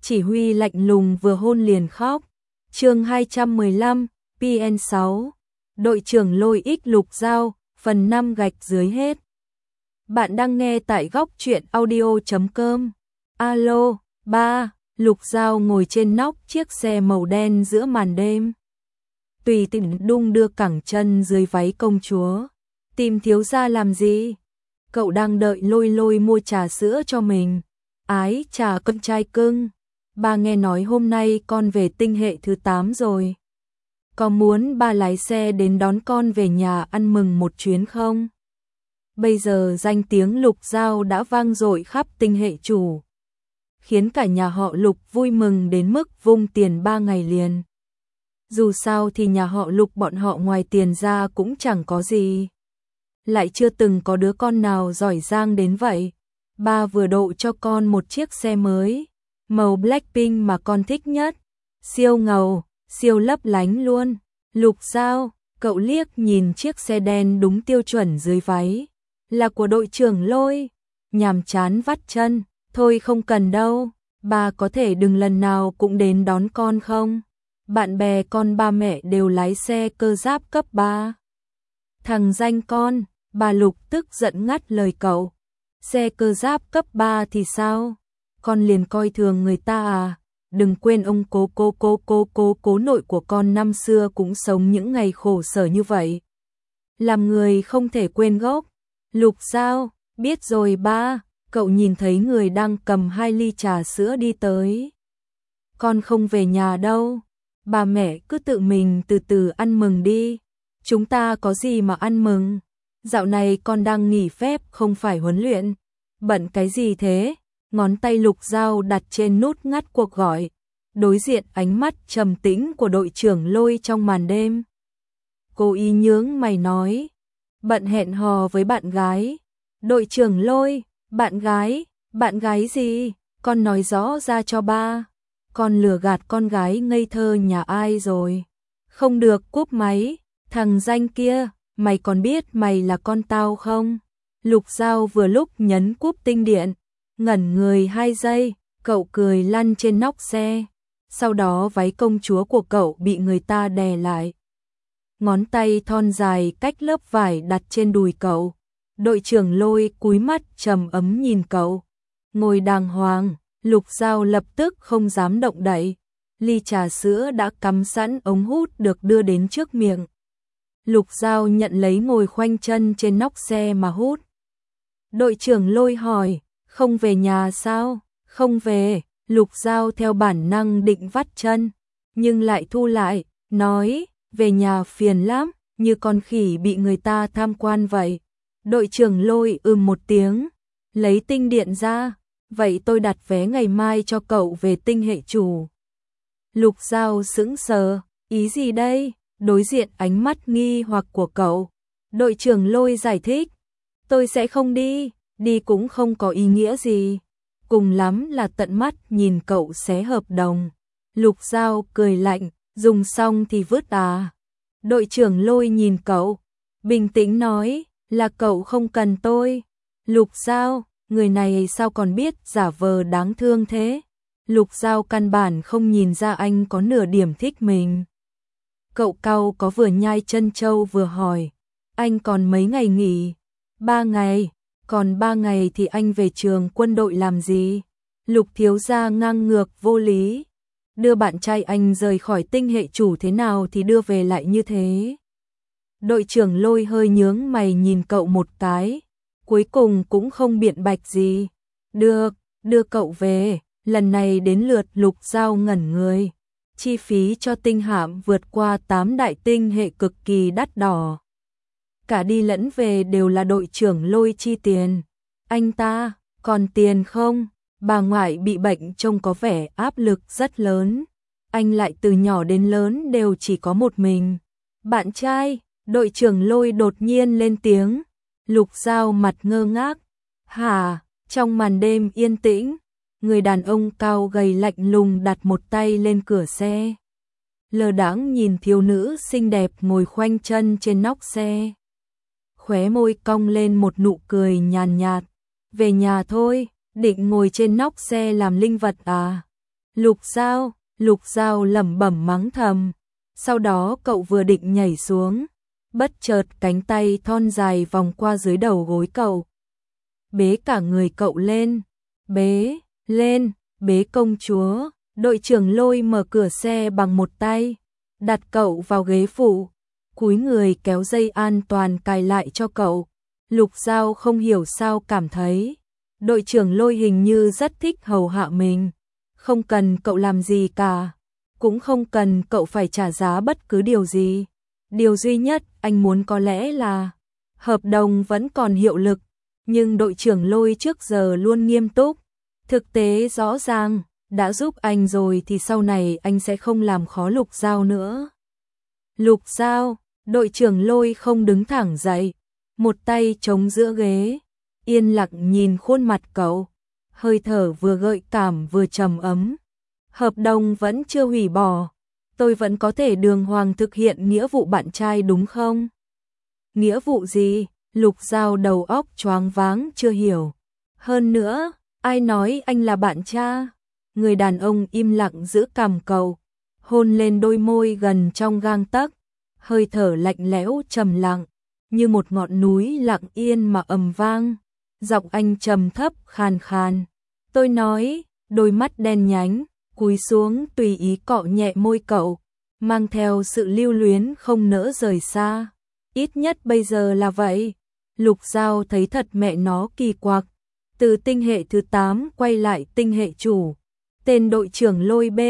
chỉ huy lạnh lùng vừa hôn liền khóc. Chương 215, PN6. Đội trưởng Lôi Ích Lục Giao, phần 5 gạch dưới hết. Bạn đang nghe tại góc truyện audio.com. Alo, ba. Lục Giao ngồi trên nóc chiếc xe màu đen giữa màn đêm. Tùy Tình đung đưa cẳng chân dưới váy công chúa. Tìm thiếu gia làm gì? Cậu đang đợi Lôi Lôi mua trà sữa cho mình. Ái trà con trai cưng. Ba nghe nói hôm nay con về tinh hệ thứ 8 rồi. Có muốn ba lái xe đến đón con về nhà ăn mừng một chuyến không? Bây giờ danh tiếng Lục Giao đã vang dội khắp tinh hệ chủ, khiến cả nhà họ Lục vui mừng đến mức vung tiền 3 ngày liền. Dù sao thì nhà họ Lục bọn họ ngoài tiền ra cũng chẳng có gì. Lại chưa từng có đứa con nào giỏi giang đến vậy. Ba vừa độ cho con một chiếc xe mới, màu Blackpink mà con thích nhất. Siêu ngầu, siêu lấp lánh luôn. Lục Giao, cậu liếc nhìn chiếc xe đen đúng tiêu chuẩn dưới váy. Là của đội trưởng Lôi. Nhàm chán vắt chân. Thôi không cần đâu, ba có thể đừng lần nào cũng đến đón con không? Bạn bè con ba mẹ đều lái xe cơ giáp cấp 3. Thằng danh con, bà Lục tức giận ngắt lời cậu. Xe cơ giáp cấp 3 thì sao? Con liền coi thường người ta à? Đừng quên ông cố nội của con năm xưa cũng sống những ngày khổ sở như vậy. Làm người không thể quên gốc. Lục Giao, biết rồi ba. Cậu nhìn thấy người đang cầm 2 ly trà sữa đi tới. Con không về nhà đâu. Bà mẹ cứ tự mình từ từ ăn mừng đi. Chúng ta có gì mà ăn mừng? Dạo này con đang nghỉ phép không phải huấn luyện. Bận cái gì thế? Ngón tay Lục Giao đặt trên nút ngắt cuộc gọi. Đối diện ánh mắt trầm tĩnh của đội trưởng Lôi trong màn đêm. Cô ý nhướng mày nói. Bận hẹn hò với bạn gái. Đội trưởng Lôi. Bạn gái gì? Con nói rõ ra cho ba. Con lừa gạt con gái ngây thơ nhà ai rồi? Không được, cúp máy. Thằng danh kia, mày còn biết mày là con tao không? Lục Giao vừa lúc nhấn cúp tinh điện. Ngẩn người 2 giây, cậu cười lăn trên nóc xe. Sau đó váy công chúa của cậu bị người ta đè lại. Ngón tay thon dài cách lớp vải đặt trên đùi cậu. Đội trưởng Lôi cúi mắt trầm ấm nhìn cậu. Ngồi đàng hoàng, Lục Giao lập tức không dám động đậy. Ly trà sữa đã cắm sẵn ống hút được đưa đến trước miệng. Lục Giao nhận lấy ngồi khoanh chân trên nóc xe mà hút. Đội trưởng Lôi hỏi, không về nhà sao? Không về. Lục Giao theo bản năng định vắt chân, nhưng lại thu lại, nói, về nhà phiền lắm, như con khỉ bị người ta tham quan vậy. Đội trưởng Lôi một tiếng, lấy tinh điện ra, vậy tôi đặt vé ngày mai cho cậu về tinh hệ chủ. Lục Giao sững sờ, ý gì đây? Đối diện ánh mắt nghi hoặc của cậu. Đội trưởng Lôi giải thích, tôi sẽ không đi, đi cũng không có ý nghĩa gì. Cùng lắm là tận mắt nhìn cậu xé hợp đồng. Lục Giao cười lạnh, dùng xong thì vứt à. Đội trưởng Lôi nhìn cậu, bình tĩnh nói, là cậu không cần tôi. Lục Giao, người này sao còn biết giả vờ đáng thương thế? Lục Giao căn bản không nhìn ra anh có nửa điểm thích mình. Cậu cau có vừa nhai chân trâu vừa hỏi, anh còn mấy ngày nghỉ? 3 ngày, còn 3 ngày thì anh về trường quân đội làm gì? Lục thiếu gia ngang ngược vô lý. Đưa bạn trai anh rời khỏi tinh hệ chủ thế nào thì đưa về lại như thế. Đội trưởng Lôi hơi nhướng mày nhìn cậu một cái, cuối cùng cũng không biện bạch gì. Được, đưa cậu về. Lần này đến lượt Lục Giao ngẩn người. Chi phí cho tinh hạm vượt qua 8 đại tinh hệ cực kỳ đắt đỏ. Cả đi lẫn về đều là đội trưởng Lôi chi tiền. Anh ta, còn tiền không? Bà ngoại bị bệnh trông có vẻ áp lực rất lớn. Anh lại từ nhỏ đến lớn đều chỉ có một mình. Bạn trai, đội trưởng Lôi đột nhiên lên tiếng. Lục Giao mặt ngơ ngác. Hả? Trong màn đêm yên tĩnh, người đàn ông cao gầy lạnh lùng đặt một tay lên cửa xe. Lờ đãng nhìn thiếu nữ xinh đẹp ngồi khoanh chân trên nóc xe. Khóe môi cong lên một nụ cười nhàn nhạt. Về nhà thôi, định ngồi trên nóc xe làm linh vật à? Lục Giao lẩm bẩm mắng thầm. Sau đó cậu vừa định nhảy xuống, bất chợt cánh tay thon dài vòng qua dưới đầu gối cậu, bế cả người cậu lên. Bế công chúa. Đội trưởng Lôi mở cửa xe bằng một tay, đặt cậu vào ghế phụ, cúi người kéo dây an toàn cài lại cho cậu. Lục Giao không hiểu sao cảm thấy đội trưởng Lôi hình như rất thích hầu hạ mình, không cần cậu làm gì cả, cũng không cần cậu phải trả giá bất cứ điều gì. Điều duy nhất anh muốn có lẽ là hợp đồng vẫn còn hiệu lực, nhưng đội trưởng Lôi trước giờ luôn nghiêm túc, thực tế rõ ràng, đã giúp anh rồi thì sau này anh sẽ không làm khó Lục Giao nữa. Lục Giao, đội trưởng Lôi không đứng thẳng dậy, một tay chống giữa ghế, yên lặng nhìn khuôn mặt cậu, hơi thở vừa gợi cảm vừa trầm ấm. Hợp đồng vẫn chưa hủy bỏ, tôi vẫn có thể đường hoàng thực hiện nghĩa vụ bạn trai đúng không? Nghĩa vụ gì? Lục Giao đầu óc choáng váng chưa hiểu. Hơn nữa, ai nói anh là bạn trai? Người đàn ông im lặng giữ cằm cậu, hôn lên đôi môi gần trong gang tấc, hơi thở lạnh lẽo trầm lặng, như một ngọn núi lặng yên mà ầm vang. Giọng anh trầm thấp khàn khàn. Tôi nói, đôi mắt đen nhánh, cúi xuống tùy ý cọ nhẹ môi cậu, mang theo sự lưu luyến không nỡ rời xa. Ít nhất bây giờ là vậy. Lục Giao thấy thật mẹ nó kỳ quặc. Từ tinh hệ thứ 8 quay lại tinh hệ chủ. Tên đội trưởng Lôi B,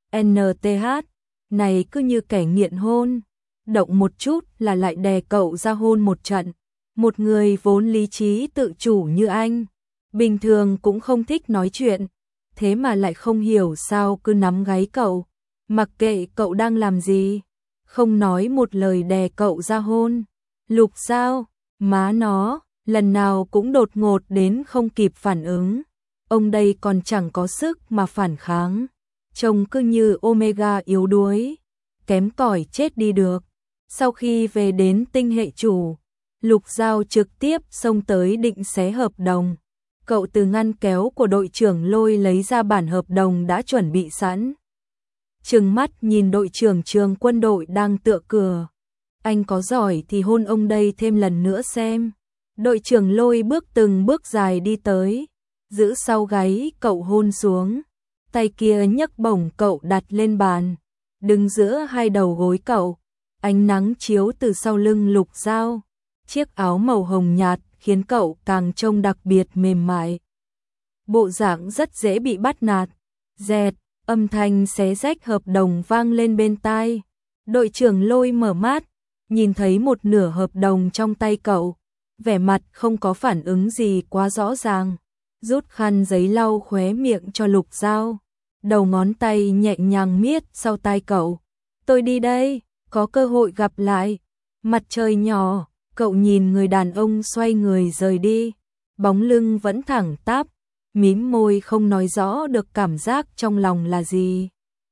NTH, này cứ như kẻ nghiện hôn. Động một chút là lại đè cậu ra hôn một trận. Một người vốn lý trí tự chủ như anh, bình thường cũng không thích nói chuyện, thế mà lại không hiểu sao cứ nắm gáy cậu, mặc kệ cậu đang làm gì, không nói một lời đè cậu ra hôn. Lục Giao, má nó, lần nào cũng đột ngột đến không kịp phản ứng. Ông đây còn chẳng có sức mà phản kháng, trông cứ như Omega yếu đuối, kém cỏi chết đi được. Sau khi về đến tinh hệ chủ, Lục Giao trực tiếp xông tới định xé hợp đồng. Cậu từ ngăn kéo của đội trưởng Lôi lấy ra bản hợp đồng đã chuẩn bị sẵn. Trừng mắt nhìn đội trưởng trường quân đội đang tựa cửa. Anh có giỏi thì hôn ông đây thêm lần nữa xem. Đội trưởng Lôi bước từng bước dài đi tới, giữ sau gáy cậu hôn xuống. Tay kia nhấc bổng cậu đặt lên bàn, đứng giữa hai đầu gối cậu. Ánh nắng chiếu từ sau lưng Lục Giao. Chiếc áo màu hồng nhạt khiến cậu càng trông đặc biệt mềm mại. Bộ dạng rất dễ bị bắt nạt. Dẹt, âm thanh xé rách hợp đồng vang lên bên tai. Đội trưởng Lôi mở mắt, nhìn thấy một nửa hợp đồng trong tay cậu, vẻ mặt không có phản ứng gì quá rõ ràng. Rút khăn giấy lau khóe miệng cho Lục Giao, đầu ngón tay nhẹ nhàng miết sau tai cậu. Tôi đi đây, có cơ hội gặp lại. Mặt trời nhỏ. Cậu nhìn người đàn ông xoay người rời đi, bóng lưng vẫn thẳng tắp, mím môi không nói rõ được cảm giác trong lòng là gì.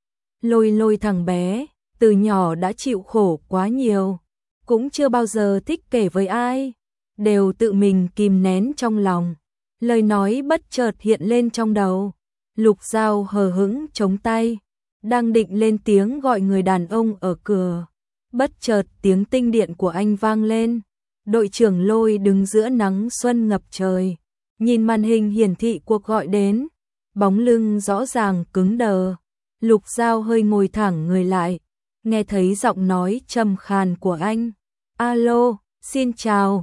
Lôi thằng bé, từ nhỏ đã chịu khổ quá nhiều, cũng chưa bao giờ thích kể với ai, đều tự mình kìm nén trong lòng. Lời nói bất chợt hiện lên trong đầu. Lục Giao hờ hững chống tay, đang định lên tiếng gọi người đàn ông ở cửa. Bất chợt tiếng tinh điện của anh vang lên. Đội trưởng Lôi đứng giữa nắng xuân ngập trời, nhìn màn hình hiển thị cuộc gọi đến, bóng lưng rõ ràng cứng đờ. Lục Giao hơi ngồi thẳng người lại, nghe thấy giọng nói trầm khàn của anh. Alo, xin chào,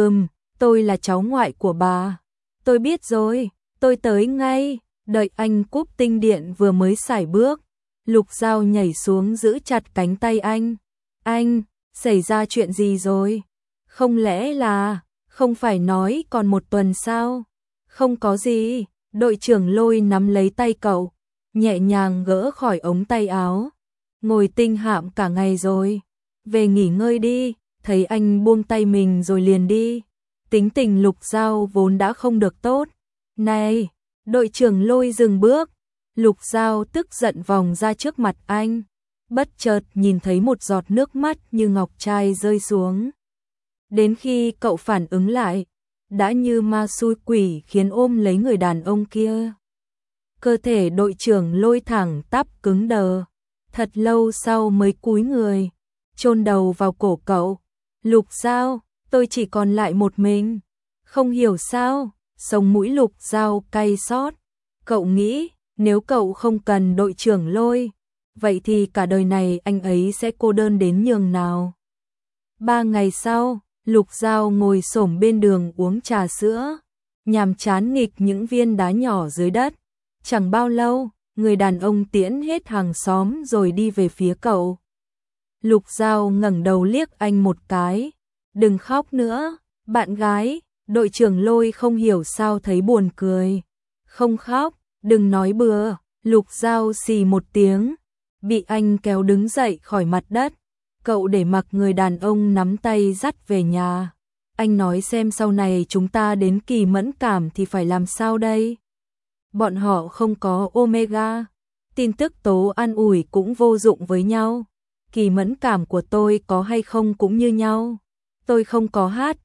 tôi là cháu ngoại của bà. Tôi biết rồi, tôi tới ngay. Đợi anh cúp tinh điện vừa mới xài bước, Lục Giao nhảy xuống giữ chặt cánh tay anh. Anh, xảy ra chuyện gì rồi? Không lẽ là, không phải nói còn một tuần sao? Không có gì, đội trưởng Lôi nắm lấy tay cậu, nhẹ nhàng gỡ khỏi ống tay áo. Ngồi tinh hạm cả ngày rồi, về nghỉ ngơi đi. Thấy anh buông tay mình rồi liền đi. Tính tình Lục Giao vốn đã không được tốt. Này, đội trưởng Lôi dừng bước. Lục Giao tức giận vòng ra trước mặt anh, bất chợt nhìn thấy một giọt nước mắt như ngọc trai rơi xuống. Đến khi cậu phản ứng lại, đã như ma xui quỷ khiến ôm lấy người đàn ông kia. Cơ thể đội trưởng Lôi thẳng tắp cứng đờ, thật lâu sau mới cúi người, chôn đầu vào cổ cậu. Lục Giao, tôi chỉ còn lại một mình. Không hiểu sao, sống mũi Lục Giao cay xót. Cậu nghĩ, nếu cậu không cần đội trưởng Lôi, vậy thì cả đời này anh ấy sẽ cô đơn đến nhường nào. 3 ngày sau, Lục Giao ngồi xổm bên đường uống trà sữa, nhàm chán nghịch những viên đá nhỏ dưới đất. Chẳng bao lâu, người đàn ông tiễn hết hàng xóm rồi đi về phía cậu. Lục Giao ngẩng đầu liếc anh một cái. Đừng khóc nữa, bạn gái. Đội trưởng Lôi không hiểu sao thấy buồn cười. Không khóc, đừng nói bừa. Lục Giao xì một tiếng, bị anh kéo đứng dậy khỏi mặt đất. Cậu để mặc người đàn ông nắm tay dắt về nhà. Anh nói xem sau này chúng ta đến kỳ mẫn cảm thì phải làm sao đây? Bọn họ không có Omega. Tin tức tố an ủi cũng vô dụng với nhau. Kỳ mẫn cảm của tôi có hay không cũng như nhau. Tôi không có hát,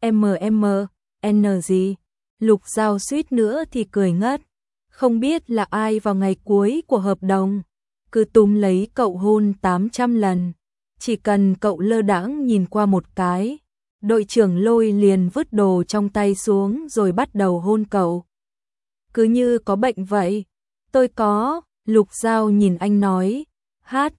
N gì. Lục Giao suýt nữa thì cười ngất. Không biết là ai vào ngày cuối của hợp đồng, cứ túm lấy cậu hôn 800 lần. Chỉ cần cậu lơ đãng nhìn qua một cái, đội trưởng Lôi liền vứt đồ trong tay xuống rồi bắt đầu hôn cậu. Cứ như có bệnh vậy. Tôi có. Lục Giao nhìn anh nói, hát,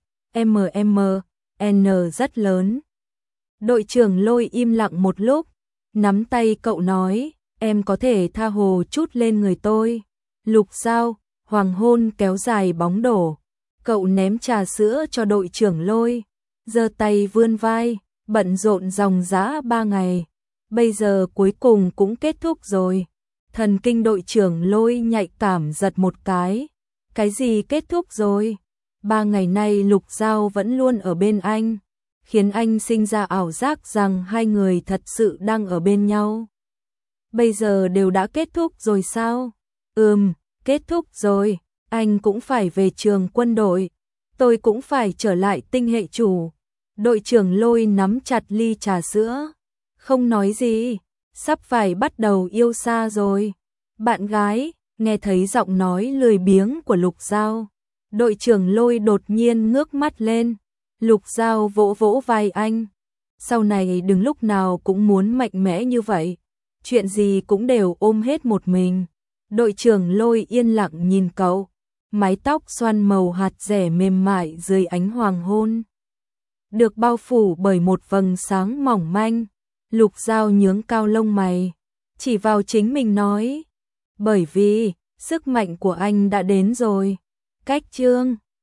N rất lớn. Đội trưởng Lôi im lặng một lúc, nắm tay cậu nói, em có thể tha hồ chút lên người tôi. Lục Giao, hoàng hôn kéo dài bóng đổ. Cậu ném trà sữa cho đội trưởng Lôi, giơ tay vươn vai, bận rộn dòng dã 3 ngày. Bây giờ cuối cùng cũng kết thúc rồi. Thần kinh đội trưởng Lôi nhạy cảm giật một cái. Cái gì kết thúc rồi? 3 ngày nay Lục Giao vẫn luôn ở bên anh, khiến anh sinh ra ảo giác rằng hai người thật sự đang ở bên nhau. Bây giờ đều đã kết thúc rồi sao? Kết thúc rồi. Anh cũng phải về trường quân đội. Tôi cũng phải trở lại tinh hệ chủ. Đội trưởng Lôi nắm chặt ly trà sữa, không nói gì. Sắp phải bắt đầu yêu xa rồi. Bạn gái, nghe thấy giọng nói lười biếng của Lục Giao. Đội trưởng Lôi đột nhiên ngước mắt lên. Lục Giao vỗ vỗ vai anh. Sau này đừng lúc nào cũng muốn mạnh mẽ như vậy. Chuyện gì cũng đều ôm hết một mình. Đội trưởng Lôi yên lặng nhìn cậu. Mái tóc xoăn màu hạt dẻ mềm mại dưới ánh hoàng hôn, được bao phủ bởi một vầng sáng mỏng manh. Lục Giao nhướng cao lông mày, chỉ vào chính mình nói, bởi vì sức mạnh của anh đã đến rồi. Cách chương